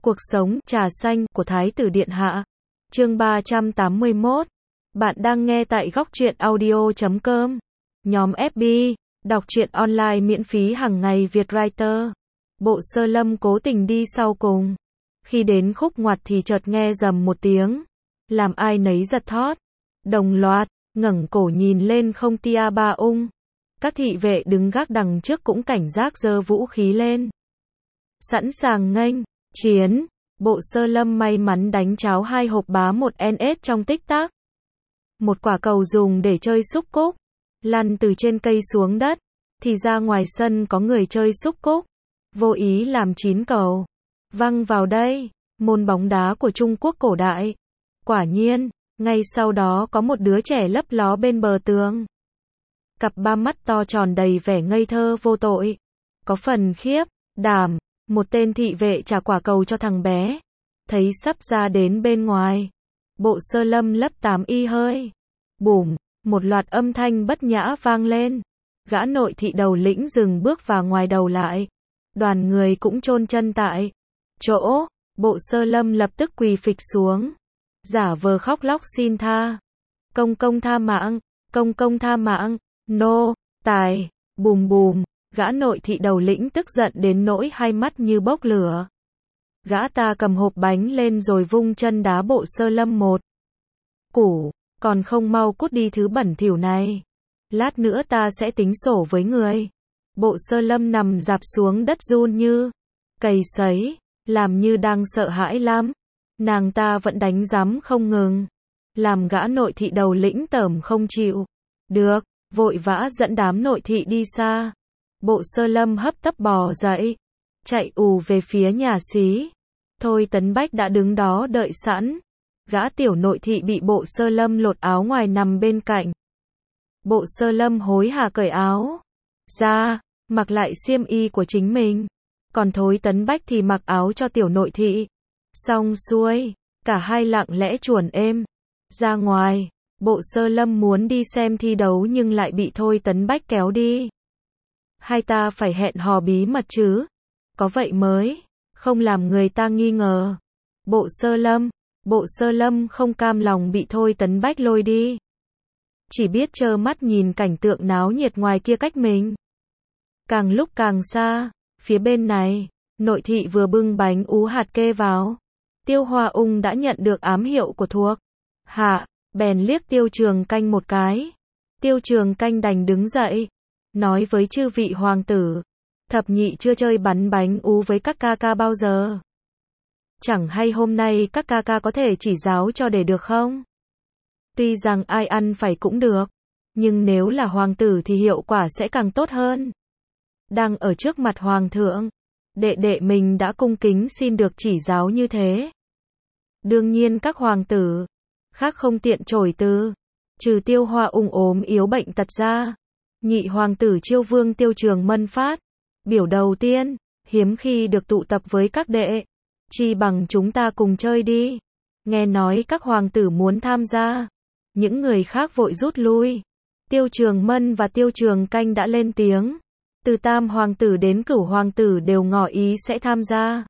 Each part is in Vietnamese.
Cuộc sống trà xanh của Thái tử Điện Hạ. Chương 381. Bạn đang nghe tại góc truyện audio.com. Nhóm FB, đọc truyện online miễn phí hàng ngày Việt Writer. Bộ Sơ Lâm cố tình đi sau cùng. Khi đến khúc ngoặt thì chợt nghe rầm một tiếng, làm ai nấy giật thót. Đồng loạt ngẩng cổ nhìn lên không tia ba ung. Các thị vệ đứng gác đằng trước cũng cảnh giác giơ vũ khí lên, sẵn sàng nghênh chiến. Bộ Sơ Lâm may mắn đánh cháo 2 hộp bá 1NS trong tích tắc. Một quả cầu dùng để chơi xúc cúc, lăn từ trên cây xuống đất, thì ra ngoài sân có người chơi xúc cúc, vô ý làm 9 cầu văng vào đây, môn bóng đá của Trung Quốc cổ đại. Quả nhiên, ngay sau đó có một đứa trẻ lấp ló bên bờ tường. Cặp ba mắt to tròn đầy vẻ ngây thơ vô tội. Có phần khiếp đảm, một tên thị vệ trả quả cầu cho thằng bé. Thấy sắp ra đến bên ngoài, Bộ Sơ Lâm lấp 8 y hơi. Bùm, một loạt âm thanh bất nhã vang lên. Gã nội thị đầu lĩnh dừng bước vào ngoài đầu lại. Đoàn người cũng chôn chân tại chỗ. Bộ Sơ Lâm lập tức quỳ phịch xuống, giả vờ khóc lóc xin tha. Công công tha mạng, công công tha mạng, nô tài. Bùm bùm, gã nội thị đầu lĩnh tức giận đến nỗi hai mắt như bốc lửa. Gã ta cầm hộp bánh lên rồi vung chân đá Bộ Sơ Lâm một củ. Còn không mau cút đi thứ bẩn thỉu này, lát nữa ta sẽ tính sổ với người. Bộ Sơ Lâm nằm rạp xuống đất run như cầy sấy, làm như đang sợ hãi lắm. Nàng ta vẫn đánh giám không ngừng, làm gã nội thị đầu lĩnh tởm không chịu được, vội vã dẫn đám nội thị đi xa. Bộ Sơ Lâm hấp tấp bò dậy, chạy ù về phía nhà xí. Thôi Tấn Bách đã đứng đó đợi sẵn. Gã tiểu nội thị bị Bộ Sơ Lâm lột áo ngoài nằm bên cạnh. Bộ Sơ Lâm hối hả cởi áo ra, mặc lại xiêm y của chính mình. Còn Thôi Tấn Bách thì mặc áo cho tiểu nội thị. Xong xuôi, cả hai lặng lẽ chuồn êm ra ngoài. Bộ Sơ Lâm muốn đi xem thi đấu nhưng lại bị Thôi Tấn Bách kéo đi. Hai ta phải hẹn hò bí mật chứ, có vậy mới không làm người ta nghi ngờ. Bộ Sơ Lâm không cam lòng bị Thôi Tấn Bách lôi đi, chỉ biết trơ mắt nhìn cảnh tượng náo nhiệt ngoài kia cách mình càng lúc càng xa. Phía bên này, nội thị vừa bưng bánh ú hạt kê vào. Tiêu Hoa Ung đã nhận được ám hiệu của thuộc hạ, bèn liếc Tiêu Trường Canh một cái. Tiêu Trường Canh đành đứng dậy, nói với chư vị hoàng tử, thập nhị chưa chơi bắn bánh ú với các ca ca bao giờ. Chẳng hay hôm nay các ca ca có thể chỉ giáo cho để được không? Tuy rằng ai ăn phải cũng được, nhưng nếu là hoàng tử thì hiệu quả sẽ càng tốt hơn. Đang ở trước mặt hoàng thượng, đệ đệ mình đã cung kính xin được chỉ giáo như thế. Đương nhiên các hoàng tử khác không tiện chổi từ, trừ Tiêu Hoa Ung ốm yếu bệnh tật ra. Nhị hoàng tử Chiêu Vương Tiêu Trường Mân phát biểu đầu tiên, hiếm khi được tụ tập với các đệ, chi bằng chúng ta cùng chơi đi. Nghe nói các hoàng tử muốn tham gia, những người khác vội rút lui. Tiêu Trường Mân và Tiêu Trường Canh đã lên tiếng, từ tam hoàng tử đến cửu hoàng tử đều ngỏ ý sẽ tham gia.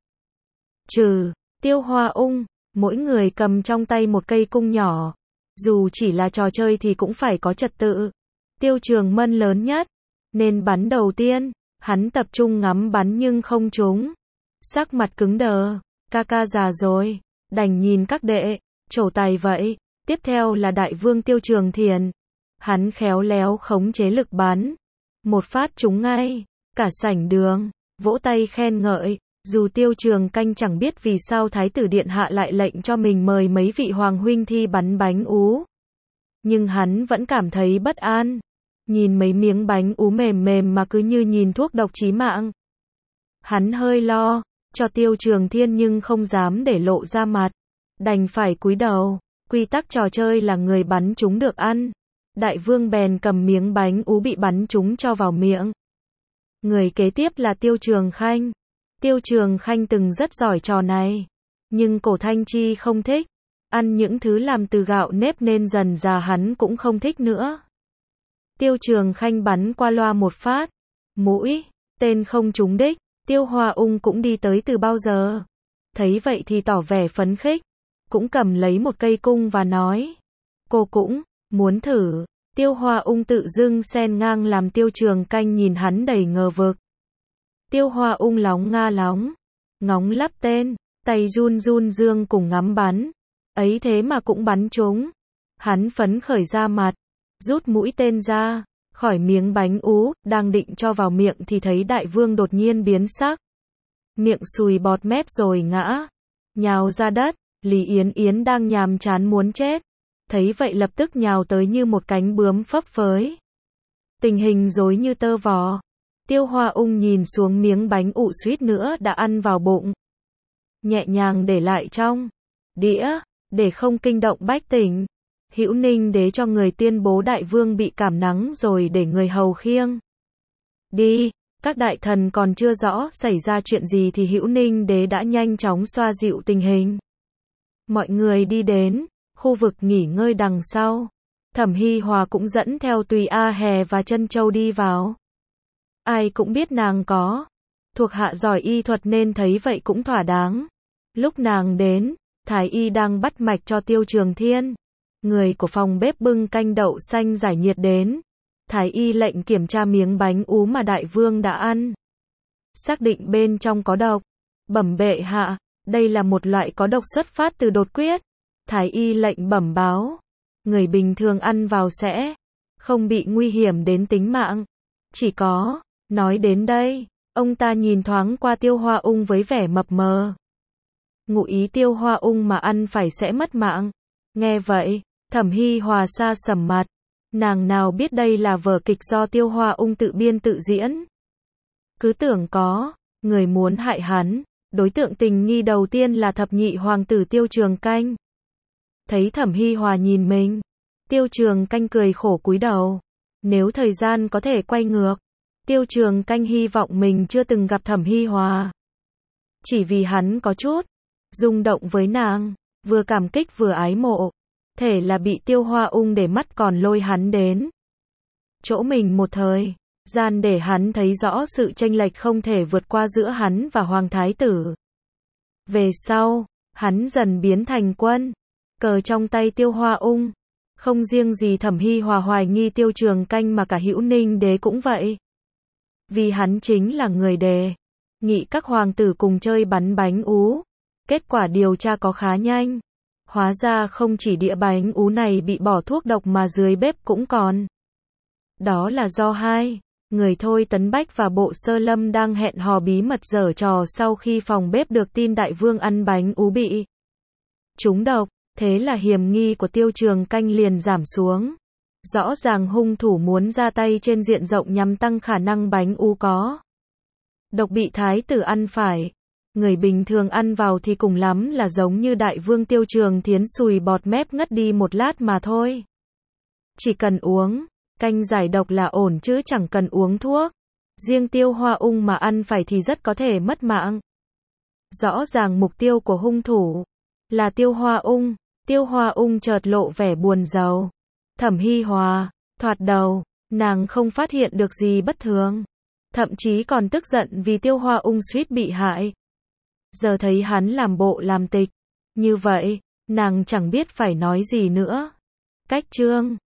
Trừ Tiêu Hoa Ung, mỗi người cầm trong tay một cây cung nhỏ. Dù chỉ là trò chơi thì cũng phải có trật tự. Tiêu Trường Mân lớn nhất, nên bắn đầu tiên. Hắn tập trung ngắm bắn nhưng không trúng. Sắc mặt cứng đờ, ca ca già rồi, đành nhìn các đệ, trổ tài vậy. Tiếp theo là đại vương Tiêu Trường Thiền. Hắn khéo léo khống chế lực bắn, một phát trúng ngay, cả sảnh đường vỗ tay khen ngợi. Dù Tiêu Trường Canh chẳng biết vì sao Thái tử Điện Hạ lại lệnh cho mình mời mấy vị hoàng huynh thi bắn bánh ú, nhưng hắn vẫn cảm thấy bất an. Nhìn mấy miếng bánh ú mềm mềm mà cứ như nhìn thuốc độc chí mạng. Hắn hơi lo cho Tiêu Trường Thiên nhưng không dám để lộ ra mặt, đành phải cúi đầu. Quy tắc trò chơi là người bắn trúng được ăn. Đại vương bèn cầm miếng bánh ú bị bắn trúng cho vào miệng. Người kế tiếp là Tiêu Trường Khanh. Tiêu Trường Khanh từng rất giỏi trò này, nhưng Cổ Thanh Chi không thích ăn những thứ làm từ gạo nếp nên dần dà hắn cũng không thích nữa. Tiêu Trường Khanh bắn qua loa một phát, mũi tên không trúng đích. Tiêu Hoa Ung cũng đi tới từ bao giờ. thấy vậy thì tỏ vẻ phấn khích, cũng cầm lấy một cây cung và nói, cô cũng muốn thử. Tiêu Hoa Ung tự dưng xen ngang làm Tiêu Trường Canh nhìn hắn đầy ngờ vực. Tiêu Hoa Ung lóng nga lóng, ngóng lắp tên, tay run run dương cùng ngắm bắn, ấy thế mà cũng bắn trúng. Hắn phấn khởi ra mặt, rút mũi tên ra, khỏi miếng bánh ú, đang định cho vào miệng thì thấy đại vương đột nhiên biến sắc. Miệng sùi bọt mép rồi ngã, nhào ra đất. Lý Yến Yến đang nhàm chán muốn chết, thấy vậy lập tức nhào tới như một cánh bướm phấp phới. Tình hình rối như tơ vò. Tiêu Hoa Ung nhìn xuống miếng bánh ụ suýt nữa đã ăn vào bụng, nhẹ nhàng để lại trong đĩa, để không kinh động bách tỉnh. Hữu Ninh Đế cho người tuyên bố đại vương bị cảm nắng rồi để người hầu khiêng đi. Các đại thần còn chưa rõ xảy ra chuyện gì thì Hữu Ninh Đế đã nhanh chóng xoa dịu tình hình. Mọi người đi đến khu vực nghỉ ngơi đằng sau. Thẩm Hi Hòa cũng dẫn theo Tùy A Hè và Trân Châu đi vào. Ai cũng biết nàng có thuộc hạ giỏi y thuật nên thấy vậy cũng thỏa đáng. Lúc nàng đến, Thái y đang bắt mạch cho Tiêu Trường Thiên. Người của phòng bếp bưng canh đậu xanh giải nhiệt đến. Thái y lệnh kiểm tra miếng bánh ú mà đại vương đã ăn. Xác định bên trong có độc. Bẩm bệ hạ, đây là một loại có độc xuất phát từ đột quyết. Thái y lệnh bẩm báo. Người bình thường ăn vào sẽ không bị nguy hiểm đến tính mạng. Chỉ có, nói đến đây, ông ta nhìn thoáng qua Tiêu Hoa Ung với vẻ mập mờ. Ngụ ý Tiêu Hoa Ung mà ăn phải sẽ mất mạng. Nghe vậy, Thẩm Hi Hòa sa sầm mặt. Nàng nào biết đây là vở kịch do Tiêu Hoa Ung tự biên tự diễn. Cứ tưởng có người muốn hại hắn. Đối tượng tình nghi đầu tiên là thập nhị hoàng tử Tiêu Trường Canh. Thấy Thẩm Hi Hòa nhìn mình, Tiêu Trường Canh cười khổ cúi đầu. Nếu thời gian có thể quay ngược, Tiêu Trường Canh hy vọng mình chưa từng gặp Thẩm Hi Hòa. Chỉ vì hắn có chút rung động với nàng, vừa cảm kích vừa ái mộ. Thể là bị Tiêu Hoa Ung để mắt còn lôi hắn đến chỗ mình một thời gian để hắn thấy rõ sự chênh lệch không thể vượt qua giữa hắn và Hoàng Thái Tử. Về sau, hắn dần biến thành quân cờ trong tay Tiêu Hoa Ung. Không riêng gì Thẩm Hi Hòa hoài nghi Tiêu Trường Canh mà cả Hữu Ninh Đế cũng vậy. Vì hắn chính là người đề nghị các hoàng tử cùng chơi bắn bánh ú. Kết quả điều tra có khá nhanh. Hóa ra không chỉ đĩa bánh ú này bị bỏ thuốc độc mà dưới bếp cũng còn. Đó là do hai người Thôi Tấn Bách và Bộ Sơ Lâm đang hẹn hò bí mật giở trò sau khi phòng bếp được tin đại vương ăn bánh ú bị trúng độc. Thế là hiểm nghi của Tiêu Trường Canh liền giảm xuống. Rõ ràng hung thủ muốn ra tay trên diện rộng nhằm tăng khả năng bánh ú có độc bị thái tử ăn phải. Người bình thường ăn vào thì cùng lắm là giống như đại vương Tiêu Trường Thiến sùi bọt mép ngất đi một lát mà thôi. Chỉ cần uống canh giải độc là ổn chứ chẳng cần uống thuốc. Riêng Tiêu Hoa Ung mà ăn phải thì rất có thể mất mạng. Rõ ràng mục tiêu của hung thủ là Tiêu Hoa Ung. Tiêu Hoa Ung chợt lộ vẻ buồn rầu. Thẩm Hi Hòa, thoạt đầu, nàng không phát hiện được gì bất thường. Thậm chí còn tức giận vì Tiêu Hoa Ung suýt bị hại. Giờ thấy hắn làm bộ làm tịch như vậy, nàng chẳng biết phải nói gì nữa. Cách chương